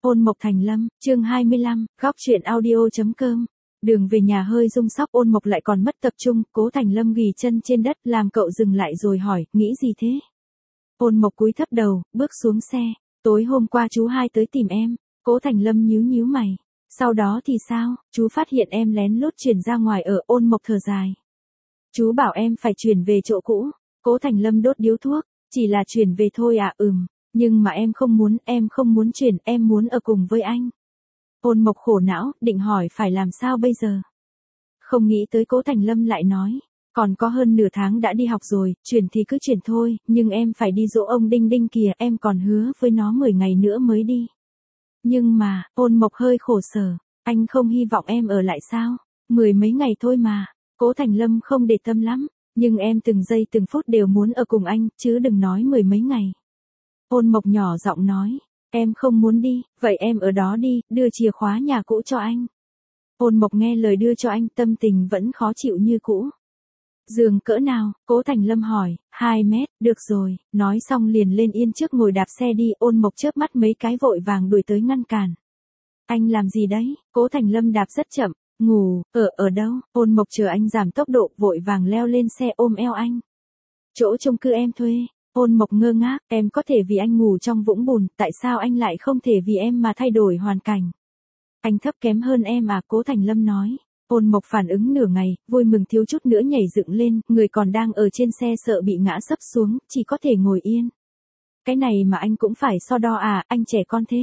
Ôn Mộc Thành Lâm, chương 25, góc truyện audio.com. Đường về nhà hơi rung sóc, Ôn Mộc lại còn mất tập trung, Cố Thành Lâm ghì chân trên đất làm cậu dừng lại rồi hỏi, nghĩ gì thế? Ôn Mộc cúi thấp đầu, bước xuống xe, tối hôm qua chú hai tới tìm em. Cố Thành Lâm nhíu mày. Sau đó thì sao, chú phát hiện em lén lút chuyển ra ngoài ở. Ôn Mộc thở dài. Chú bảo em phải chuyển về chỗ cũ. Cố Thành Lâm đốt điếu thuốc, chỉ là chuyển về thôi à? Nhưng mà em không muốn chuyển, em muốn ở cùng với anh. Ôn Mộc khổ não, định hỏi phải làm sao bây giờ. Không nghĩ tới Cố Thành Lâm lại nói, còn có hơn nửa tháng đã đi học rồi, chuyển thì cứ chuyển thôi, nhưng em phải đi dỗ ông Đinh Đinh kìa, em còn hứa với nó 10 ngày nữa mới đi. Nhưng mà, Ôn Mộc hơi khổ sở, anh không hy vọng em ở lại sao? 10 mấy ngày thôi mà. Cố Thành Lâm không để tâm lắm, nhưng em từng giây từng phút đều muốn ở cùng anh, chứ đừng nói 10 mấy ngày. Ôn Mộc nhỏ giọng nói, em không muốn đi, vậy em ở đó đi, đưa chìa khóa nhà cũ cho anh. Ôn Mộc nghe lời đưa cho anh, tâm tình vẫn khó chịu như cũ. Giường cỡ nào? Cố Thành Lâm hỏi. 2 mét, được rồi, nói xong liền lên yên trước ngồi đạp xe đi. Ôn Mộc chớp mắt mấy cái vội vàng đuổi tới ngăn cản. Anh làm gì đấy? Cố Thành Lâm đạp rất chậm. Ngủ, ở đâu? Ôn Mộc chờ anh giảm tốc độ, vội vàng leo lên xe ôm eo anh. Chỗ chung cư em thuê. Ôn Mộc ngơ ngác, em có thể vì anh ngủ trong vũng bùn, tại sao anh lại không thể vì em mà thay đổi hoàn cảnh? Anh thấp kém hơn em à? Cố Thành Lâm nói. Ôn Mộc phản ứng nửa ngày, vui mừng thiếu chút nữa nhảy dựng lên, người còn đang ở trên xe sợ bị ngã sấp xuống, chỉ có thể ngồi yên. Cái này mà anh cũng phải so đo à, anh trẻ con thế.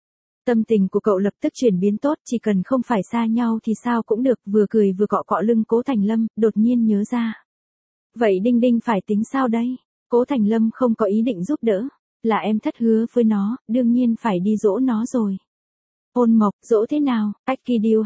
Tâm tình của cậu lập tức chuyển biến tốt, chỉ cần không phải xa nhau thì sao cũng được, vừa cười vừa cọ cọ lưng Cố Thành Lâm, đột nhiên nhớ ra. Vậy Đinh Đinh phải tính sao đây? Cố Thành Lâm không có ý định giúp đỡ, là em thất hứa với nó, đương nhiên phải đi dỗ nó rồi. Ôn Mộc, dỗ thế nào? Akideal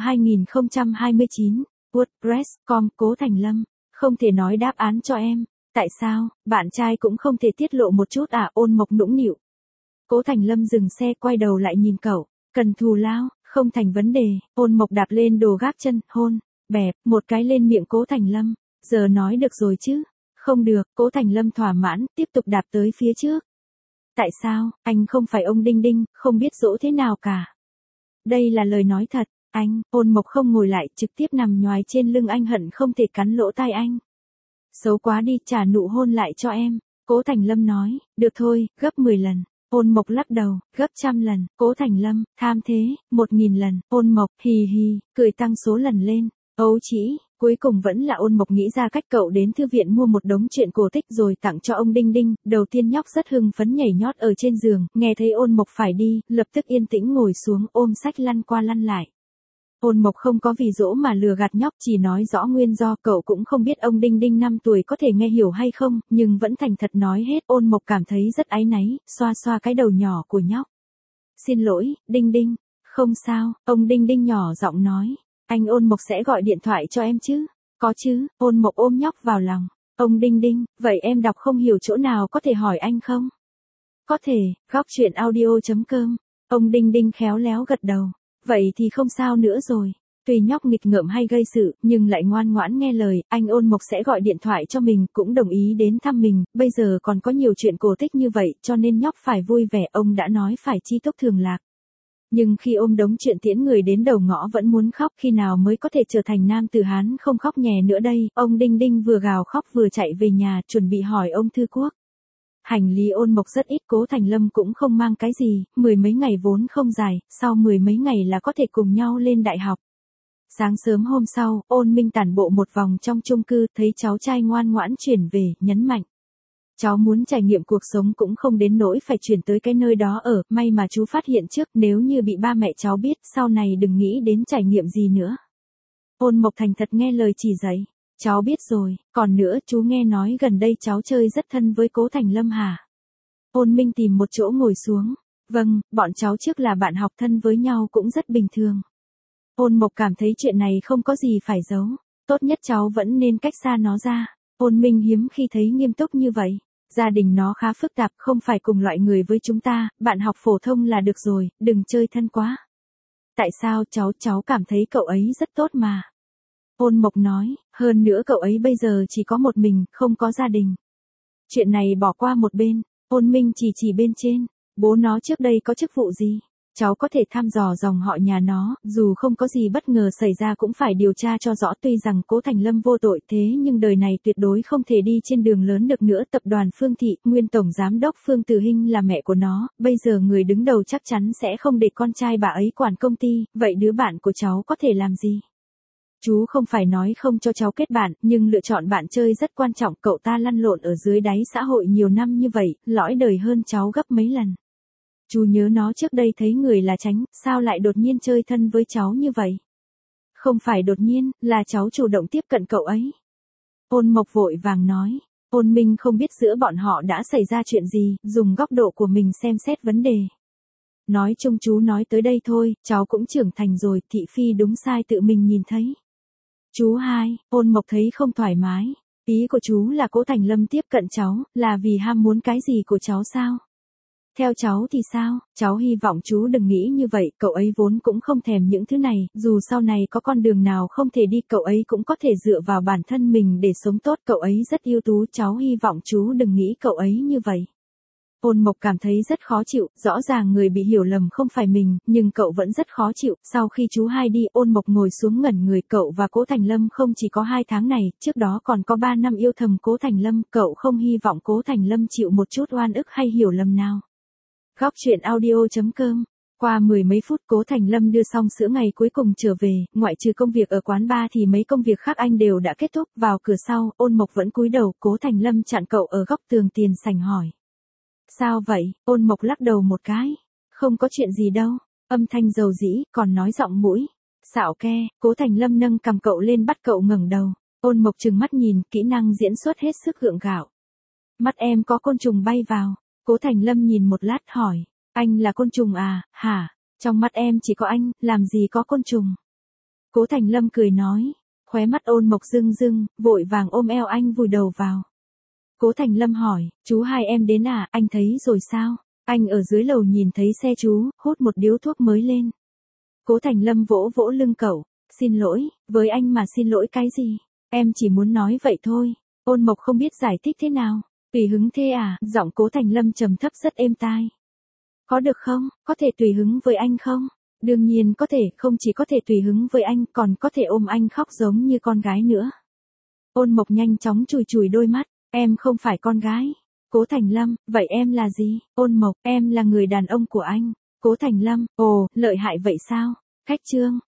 2029, WordPress.com. Cố Thành Lâm, không thể nói đáp án cho em. Tại sao, bạn trai cũng không thể tiết lộ một chút à? Ôn Mộc nũng nịu. Cố Thành Lâm dừng xe quay đầu lại nhìn cậu, cần thù lao, không thành vấn đề. Ôn Mộc đạp lên đồ gác chân, hôn, bẹp, một cái lên miệng Cố Thành Lâm. Giờ nói được rồi chứ? Không được. Cố Thành Lâm thỏa mãn, tiếp tục đạp tới phía trước. Tại sao, anh không phải ông Đinh Đinh, không biết dỗ thế nào cả. Đây là lời nói thật, anh. Ôn Mộc không ngồi lại, trực tiếp nằm nhoài trên lưng anh, hận không thể cắn lỗ tai anh. Xấu quá đi, trả nụ hôn lại cho em. Cố Thành Lâm nói, được thôi, gấp 10 lần. Ôn Mộc lắc đầu, gấp 100 lần. Cố Thành Lâm, tham thế, 1000 lần. Ôn Mộc, hì, cười tăng số lần lên. Ấu chỉ, cuối cùng vẫn là Ôn Mộc nghĩ ra cách, cậu đến thư viện mua một đống truyện cổ tích rồi tặng cho ông Đinh Đinh. Đầu tiên nhóc rất hưng phấn nhảy nhót ở trên giường, nghe thấy Ôn Mộc phải đi, lập tức yên tĩnh ngồi xuống ôm sách lăn qua lăn lại. Ôn Mộc không có vì dỗ mà lừa gạt nhóc, chỉ nói rõ nguyên do. Cậu cũng không biết ông Đinh Đinh 5 tuổi có thể nghe hiểu hay không, nhưng vẫn thành thật nói hết. Ôn Mộc cảm thấy rất áy náy, xoa xoa cái đầu nhỏ của nhóc. Xin lỗi, Đinh Đinh. Không sao, ông Đinh Đinh nhỏ giọng nói. Anh. Ôn Mộc sẽ gọi điện thoại cho em chứ? Có chứ. Ôn Mộc ôm nhóc vào lòng. Ông Đinh Đinh, vậy em đọc không hiểu chỗ nào có thể hỏi anh không? Có thể. Góc truyện audio.com. Ông Đinh Đinh khéo léo gật đầu. Vậy thì không sao nữa rồi. Tuy nhóc nghịch ngợm hay gây sự, nhưng lại ngoan ngoãn nghe lời. Anh. Ôn Mộc sẽ gọi điện thoại cho mình, cũng đồng ý đến thăm mình. Bây giờ còn có nhiều chuyện cổ tích như vậy, cho nên nhóc phải vui vẻ. Ông đã nói phải chi túc thường lạc. Nhưng khi ôm đống chuyện tiễn người đến đầu ngõ vẫn muốn khóc, khi nào mới có thể trở thành nam tử Hán không khóc nhè nữa đây? Ông Đinh Đinh vừa gào khóc vừa chạy về nhà, chuẩn bị hỏi ông Thư Quốc. Hành lý Ôn Mộc rất ít, Cố Thành Lâm cũng không mang cái gì, 10 mấy ngày vốn không dài, sau 10 mấy ngày là có thể cùng nhau lên đại học. Sáng sớm hôm sau, Ôn Minh tản bộ một vòng trong chung cư, thấy cháu trai ngoan ngoãn chuyển về, nhấn mạnh. Cháu muốn trải nghiệm cuộc sống cũng không đến nỗi phải chuyển tới cái nơi đó ở, may mà chú phát hiện trước, nếu như bị ba mẹ cháu biết, sau này đừng nghĩ đến trải nghiệm gì nữa. Ôn Mộc thành thật nghe lời chỉ dạy. Cháu biết rồi, còn nữa, chú nghe nói gần đây cháu chơi rất thân với Cố Thành Lâm hả? Ôn Minh tìm một chỗ ngồi xuống. Vâng, bọn cháu trước là bạn học, thân với nhau cũng rất bình thường. Ôn Mộc cảm thấy chuyện này không có gì phải giấu. Tốt nhất cháu vẫn nên cách xa nó ra. Ôn Minh hiếm khi thấy nghiêm túc như vậy. Gia đình nó khá phức tạp, không phải cùng loại người với chúng ta, bạn học phổ thông là được rồi, đừng chơi thân quá. Tại sao? Cháu cảm thấy cậu ấy rất tốt mà. Ôn Mộc nói, hơn nữa cậu ấy bây giờ chỉ có một mình, không có gia đình. Chuyện này bỏ qua một bên. Ôn Minh chỉ bên trên. Bố nó trước đây có chức vụ gì? Cháu có thể thăm dò dòng họ nhà nó, dù không có gì bất ngờ xảy ra cũng phải điều tra cho rõ. Tuy rằng Cố Thành Lâm vô tội thế nhưng đời này tuyệt đối không thể đi trên đường lớn được nữa. Tập đoàn Phương Thị, nguyên tổng giám đốc Phương Tử Hinh là mẹ của nó, bây giờ người đứng đầu chắc chắn sẽ không để con trai bà ấy quản công ty, vậy đứa bạn của cháu có thể làm gì? Chú không phải nói không cho cháu kết bạn, nhưng lựa chọn bạn chơi rất quan trọng. Cậu ta lăn lộn ở dưới đáy xã hội nhiều năm như vậy, lõi đời hơn cháu gấp mấy lần. Chú nhớ nó trước đây thấy người là Tránh, sao lại đột nhiên chơi thân với cháu như vậy? Không phải đột nhiên, là cháu chủ động tiếp cận cậu ấy. Ôn Mộc vội vàng nói. Ôn Minh không biết giữa bọn họ đã xảy ra chuyện gì, dùng góc độ của mình xem xét vấn đề. Nói chung chú nói tới đây thôi, cháu cũng trưởng thành rồi, thị phi đúng sai tự mình nhìn thấy. Chú hai, Ôn Mộc thấy không thoải mái. Ý của chú là Cố Thành Lâm tiếp cận cháu, là vì ham muốn cái gì của cháu sao? Theo cháu thì sao? Cháu hy vọng chú đừng nghĩ như vậy, cậu ấy vốn cũng không thèm những thứ này, dù sau này có con đường nào không thể đi cậu ấy cũng có thể dựa vào bản thân mình để sống tốt, cậu ấy rất ưu tú, cháu hy vọng chú đừng nghĩ cậu ấy như vậy. Ôn Mộc cảm thấy rất khó chịu, rõ ràng người bị hiểu lầm không phải mình, nhưng cậu vẫn rất khó chịu. Sau khi chú hai đi, Ôn Mộc ngồi xuống ngẩn người. Cậu và Cố Thành Lâm không chỉ có 2 tháng này, trước đó còn có 3 năm yêu thầm Cố Thành Lâm, cậu không hy vọng Cố Thành Lâm chịu một chút oan ức hay hiểu lầm nào. Góc truyện audio.com. Qua 10 mấy phút Cố Thành Lâm đưa xong sữa ngày cuối cùng trở về, ngoại trừ công việc ở quán bar thì mấy công việc khác anh đều đã kết thúc. Vào cửa sau, Ôn Mộc vẫn cúi đầu, Cố Thành Lâm chặn cậu ở góc tường tiền sảnh hỏi. Sao vậy? Ôn Mộc lắc đầu một cái. Không có chuyện gì đâu. Âm thanh dầu dĩ, còn nói giọng mũi. Xạo ke. Cố Thành Lâm nâng cầm cậu lên bắt cậu ngẩng đầu. Ôn Mộc trừng mắt nhìn, kỹ năng diễn xuất hết sức gượng gạo. Mắt em có côn trùng bay vào. Cố Thành Lâm nhìn một lát hỏi. Anh là côn trùng à, hả? Trong mắt em chỉ có anh, làm gì có côn trùng? Cố Thành Lâm cười nói. Khóe mắt Ôn Mộc rưng rưng, vội vàng ôm eo anh vùi đầu vào. Cố Thành Lâm hỏi, chú hai em đến à, anh thấy rồi sao? Anh ở dưới lầu nhìn thấy xe chú, hút một điếu thuốc mới lên. Cố Thành Lâm vỗ vỗ lưng cậu, xin lỗi, với anh mà xin lỗi cái gì? Em chỉ muốn nói vậy thôi. Ôn Mộc không biết giải thích thế nào. Tùy hứng thế à, giọng Cố Thành Lâm trầm thấp rất êm tai. Có được không, có thể tùy hứng với anh không? Đương nhiên có thể, không chỉ có thể tùy hứng với anh, còn có thể ôm anh khóc giống như con gái nữa. Ôn Mộc nhanh chóng chùi chùi đôi mắt. Em không phải con gái. Cố Thành Lâm, vậy em là gì? Ôn Mộc, em là người đàn ông của anh. Cố Thành Lâm, ồ, lợi hại vậy sao? Khách trương,